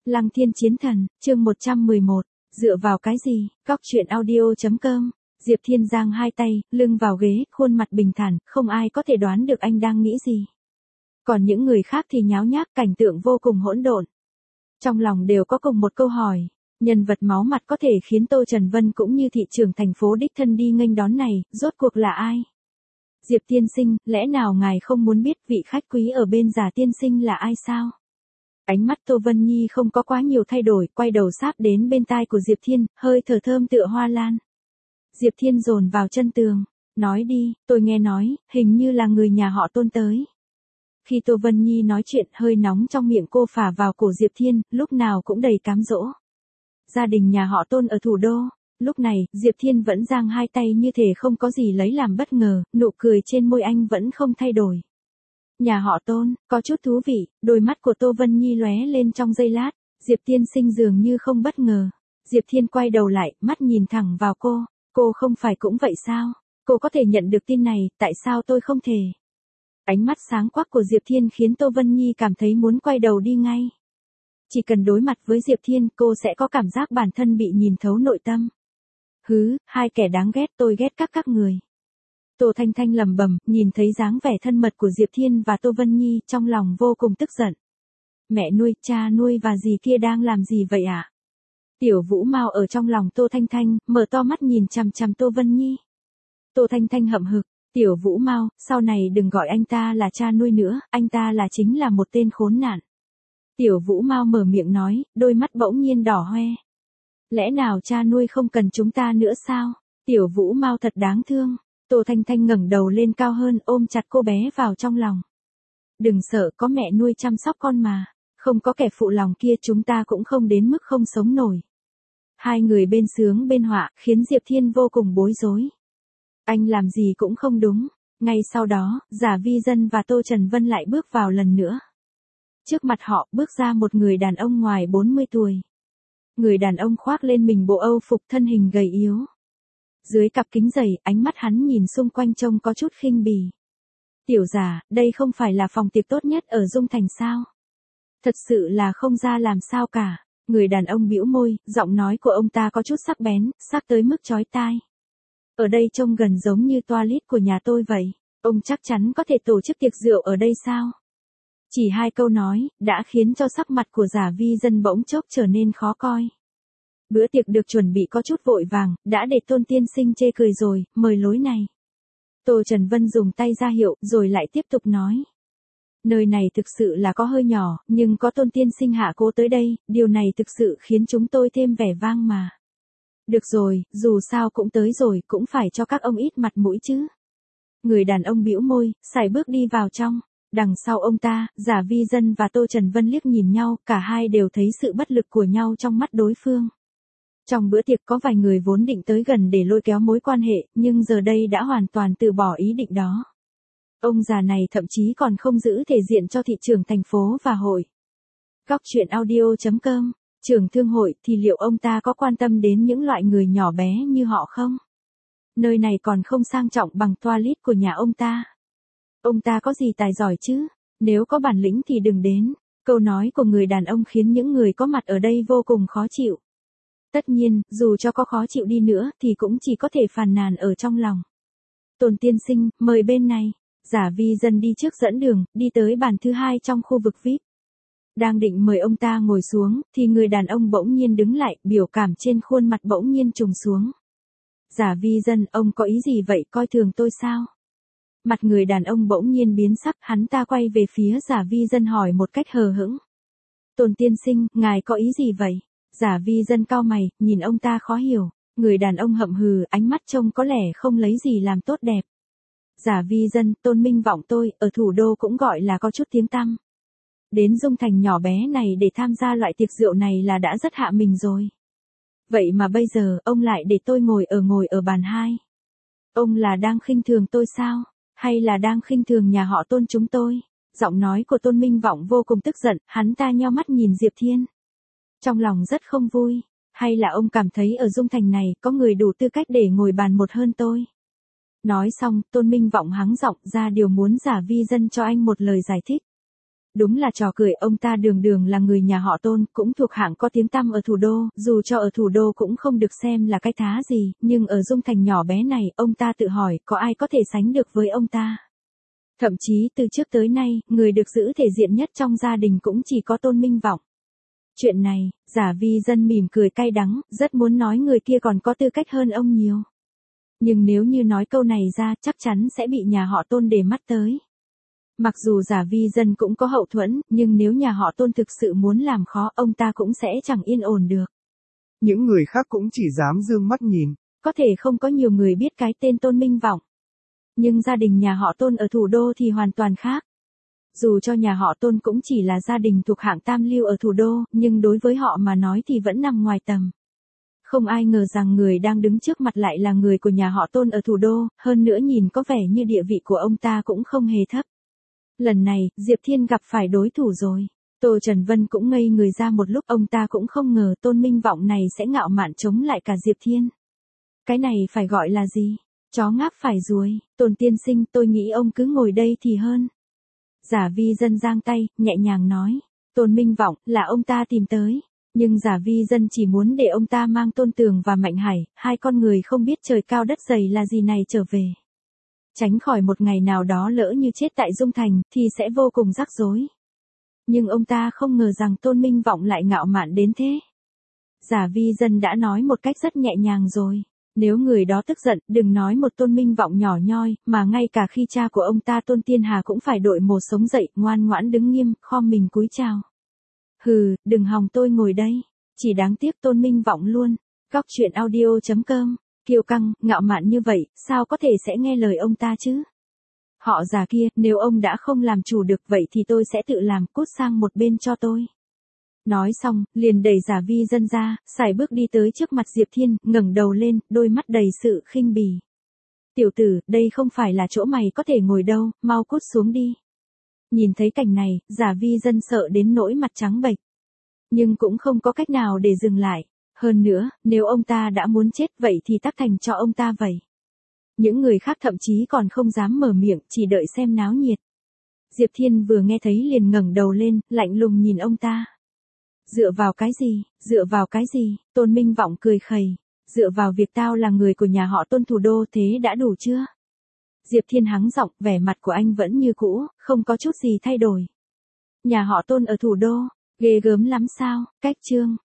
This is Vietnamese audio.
Lăng Thiên Chiến Thần, chương 111, dựa vào cái gì, góc chuyện audio.com. Diệp Thiên giang hai tay, lưng vào ghế, khuôn mặt bình thản, không ai có thể đoán được anh đang nghĩ gì. Còn những người khác thì nháo nhác, cảnh tượng vô cùng hỗn độn. Trong lòng đều có cùng một câu hỏi, nhân vật máu mặt có thể khiến Tô Trần Vân cũng như thị trưởng thành phố đích thân đi nghênh đón này, rốt cuộc là ai? Diệp tiên sinh, lẽ nào ngài không muốn biết vị khách quý ở bên Giả tiên sinh là ai sao? Ánh mắt Tô Vân Nhi không có quá nhiều thay đổi, quay đầu sáp đến bên tai của Diệp Thiên, hơi thở thơm tựa hoa lan. Diệp Thiên dồn vào chân tường, nói đi, tôi nghe nói, hình như là người nhà họ Tôn tới. Khi Tô Vân Nhi nói chuyện, hơi nóng trong miệng cô phả vào cổ Diệp Thiên, lúc nào cũng đầy cám dỗ. Gia đình nhà họ Tôn ở thủ đô. Lúc này, Diệp Thiên vẫn giang hai tay như thể không có gì lấy làm bất ngờ, nụ cười trên môi anh vẫn không thay đổi. Nhà họ Tôn, có chút thú vị, đôi mắt của Tô Vân Nhi lóe lên trong giây lát, Diệp tiên sinh dường như không bất ngờ. Diệp Thiên quay đầu lại, mắt nhìn thẳng vào cô không phải cũng vậy sao? Cô có thể nhận được tin này, tại sao tôi không thể? Ánh mắt sáng quắc của Diệp Thiên khiến Tô Vân Nhi cảm thấy muốn quay đầu đi ngay. Chỉ cần đối mặt với Diệp Thiên, cô sẽ có cảm giác bản thân bị nhìn thấu nội tâm. Hứ, hai kẻ đáng ghét, tôi ghét các người. Tô Thanh Thanh lẩm bẩm, nhìn thấy dáng vẻ thân mật của Diệp Thiên và Tô Vân Nhi, trong lòng vô cùng tức giận. Mẹ nuôi, cha nuôi và dì kia đang làm gì vậy ạ? Tiểu Vũ Mao ở trong lòng Tô Thanh Thanh, mở to mắt nhìn chằm chằm Tô Vân Nhi. Tô Thanh Thanh hậm hực, Tiểu Vũ Mao, sau này đừng gọi anh ta là cha nuôi nữa, anh ta chính là một tên khốn nạn. Tiểu Vũ Mao mở miệng nói, đôi mắt bỗng nhiên đỏ hoe. Lẽ nào cha nuôi không cần chúng ta nữa sao? Tiểu Vũ Mao thật đáng thương. Tô Thanh Thanh ngẩng đầu lên cao hơn, ôm chặt cô bé vào trong lòng. Đừng sợ, có mẹ nuôi chăm sóc con mà. Không có kẻ phụ lòng kia chúng ta cũng không đến mức không sống nổi. Hai người bên sướng bên họa, khiến Diệp Thiên vô cùng bối rối. Anh làm gì cũng không đúng. Ngay sau đó, Giả Vi Dân và Tô Trần Vân lại bước vào lần nữa. Trước mặt họ bước ra một người đàn ông ngoài 40 tuổi. Người đàn ông khoác lên mình bộ Âu phục, thân hình gầy yếu. Dưới cặp kính dày, ánh mắt hắn nhìn xung quanh trông có chút khinh bỉ. Tiểu Giả, đây không phải là phòng tiệc tốt nhất ở Dung Thành sao? Thật sự là không ra làm sao cả. Người đàn ông bĩu môi, giọng nói của ông ta có chút sắc bén, sắc tới mức chói tai. Ở đây trông gần giống như toilet của nhà tôi vậy. Ông chắc chắn có thể tổ chức tiệc rượu ở đây sao? Chỉ hai câu nói, đã khiến cho sắc mặt của Giả Vi Dân bỗng chốc trở nên khó coi. Bữa tiệc được chuẩn bị có chút vội vàng, đã để Tôn tiên sinh chê cười rồi, mời lối này. Tô Trần Vân dùng tay ra hiệu, rồi lại tiếp tục nói. Nơi này thực sự là có hơi nhỏ, nhưng có Tôn tiên sinh hạ cố tới đây, điều này thực sự khiến chúng tôi thêm vẻ vang mà. Được rồi, dù sao cũng tới rồi, cũng phải cho các ông ít mặt mũi chứ. Người đàn ông bĩu môi, sải bước đi vào trong. Đằng sau ông ta, Giả Vi Dân và Tô Trần Vân liếc nhìn nhau, cả hai đều thấy sự bất lực của nhau trong mắt đối phương. Trong bữa tiệc có vài người vốn định tới gần để lôi kéo mối quan hệ, nhưng giờ đây đã hoàn toàn từ bỏ ý định đó. Ông già này thậm chí còn không giữ thể diện cho thị trường thành phố và hội. Góc chuyện audio.com, trưởng thương hội thì liệu ông ta có quan tâm đến những loại người nhỏ bé như họ không? Nơi này còn không sang trọng bằng toilet của nhà ông ta. Ông ta có gì tài giỏi chứ? Nếu có bản lĩnh thì đừng đến. Câu nói của người đàn ông khiến những người có mặt ở đây vô cùng khó chịu. Tất nhiên, dù cho có khó chịu đi nữa thì cũng chỉ có thể phàn nàn ở trong lòng. Tôn tiên sinh, mời bên này. Giả Vi Dân đi trước dẫn đường, đi tới bàn thứ hai trong khu vực VIP. Đang định mời ông ta ngồi xuống, thì người đàn ông bỗng nhiên đứng lại, biểu cảm trên khuôn mặt bỗng nhiên trùng xuống. Giả Vi Dân, ông có ý gì vậy, coi thường tôi sao? Mặt người đàn ông bỗng nhiên biến sắc, hắn ta quay về phía Giả Vi Dân hỏi một cách hờ hững. Tôn tiên sinh, ngài có ý gì vậy? Giả Vi Dân cau mày, nhìn ông ta khó hiểu. Người đàn ông hậm hừ, ánh mắt trông có lẽ không lấy gì làm tốt đẹp. Giả Vi Dân, Tôn Minh Vọng tôi, ở thủ đô cũng gọi là có chút tiếng tăm. Đến Dung Thành nhỏ bé này để tham gia loại tiệc rượu này là đã rất hạ mình rồi. Vậy mà bây giờ, ông lại để tôi ngồi ở bàn hai. Ông là đang khinh thường tôi sao? Hay là đang khinh thường nhà họ Tôn chúng tôi? Giọng nói của Tôn Minh Vọng vô cùng tức giận, hắn ta nheo mắt nhìn Diệp Thiên. Trong lòng rất không vui. Hay là ông cảm thấy ở Dung Thành này có người đủ tư cách để ngồi bàn một hơn tôi? Nói xong, Tôn Minh Vọng hắng giọng ra điều muốn Giả Vi Dân cho anh một lời giải thích. Đúng là trò cười, ông ta đường đường là người nhà họ Tôn, cũng thuộc hạng có tiếng tăm ở thủ đô, dù cho ở thủ đô cũng không được xem là cái thá gì, nhưng ở Dung Thành nhỏ bé này, ông ta tự hỏi, có ai có thể sánh được với ông ta. Thậm chí từ trước tới nay, người được giữ thể diện nhất trong gia đình cũng chỉ có Tôn Minh Vọng. Chuyện này, Giả Vi Dân mỉm cười cay đắng, rất muốn nói người kia còn có tư cách hơn ông nhiều. Nhưng nếu như nói câu này ra, chắc chắn sẽ bị nhà họ Tôn để mắt tới. Mặc dù Giả Vi Dân cũng có hậu thuẫn, nhưng nếu nhà họ Tôn thực sự muốn làm khó, ông ta cũng sẽ chẳng yên ổn được. Những người khác cũng chỉ dám dương mắt nhìn. Có thể không có nhiều người biết cái tên Tôn Minh Vọng. Nhưng gia đình nhà họ Tôn ở thủ đô thì hoàn toàn khác. Dù cho nhà họ Tôn cũng chỉ là gia đình thuộc hạng tam lưu ở thủ đô, nhưng đối với họ mà nói thì vẫn nằm ngoài tầm. Không ai ngờ rằng người đang đứng trước mặt lại là người của nhà họ Tôn ở thủ đô, hơn nữa nhìn có vẻ như địa vị của ông ta cũng không hề thấp. Lần này, Diệp Thiên gặp phải đối thủ rồi. Tô Trần Vân cũng ngây người ra một lúc, ông ta cũng không ngờ Tôn Minh Vọng này sẽ ngạo mạn chống lại cả Diệp Thiên. Cái này phải gọi là gì? Chó ngáp phải ruồi. Tôn tiên sinh, tôi nghĩ ông cứ ngồi đây thì hơn. Giả Vi Dân giang tay, nhẹ nhàng nói. Tôn Minh Vọng, là ông ta tìm tới. Nhưng Giả Vi Dân chỉ muốn để ông ta mang Tôn Tường và Mạnh Hải, hai con người không biết trời cao đất dày là gì này trở về. Tránh khỏi một ngày nào đó lỡ như chết tại Dung Thành, thì sẽ vô cùng rắc rối. Nhưng ông ta không ngờ rằng Tôn Minh Vọng lại ngạo mạn đến thế. Giả Vi Dân đã nói một cách rất nhẹ nhàng rồi. Nếu người đó tức giận, đừng nói một Tôn Minh Vọng nhỏ nhoi, mà ngay cả khi cha của ông ta Tôn Tiên Hà cũng phải đội mồ sống dậy, ngoan ngoãn đứng nghiêm, khom mình cúi chào. Hừ, đừng hòng tôi ngồi đây. Chỉ đáng tiếc Tôn Minh Vọng luôn. Góc truyện audio.com. Kiêu căng, ngạo mạn như vậy, sao có thể sẽ nghe lời ông ta chứ? Họ già kia, nếu ông đã không làm chủ được vậy thì tôi sẽ tự làm, cút sang một bên cho tôi. Nói xong, liền đẩy Giả Vi Dân ra, sải bước đi tới trước mặt Diệp Thiên, ngẩng đầu lên, đôi mắt đầy sự khinh bỉ. Tiểu tử, đây không phải là chỗ mày có thể ngồi đâu, mau cút xuống đi. Nhìn thấy cảnh này, Giả Vi Dân sợ đến nỗi mặt trắng bệch. Nhưng cũng không có cách nào để dừng lại. Hơn nữa, nếu ông ta đã muốn chết vậy thì tắc thành cho ông ta vậy. Những người khác thậm chí còn không dám mở miệng, chỉ đợi xem náo nhiệt. Diệp Thiên vừa nghe thấy liền ngẩng đầu lên, lạnh lùng nhìn ông ta. Dựa vào cái gì, dựa vào cái gì, Tôn Minh Vọng cười khẩy. Dựa vào việc tao là người của nhà họ Tôn thủ đô thế đã đủ chưa? Diệp Thiên hắng giọng, vẻ mặt của anh vẫn như cũ, không có chút gì thay đổi. Nhà họ Tôn ở thủ đô, ghê gớm lắm sao, cách chương.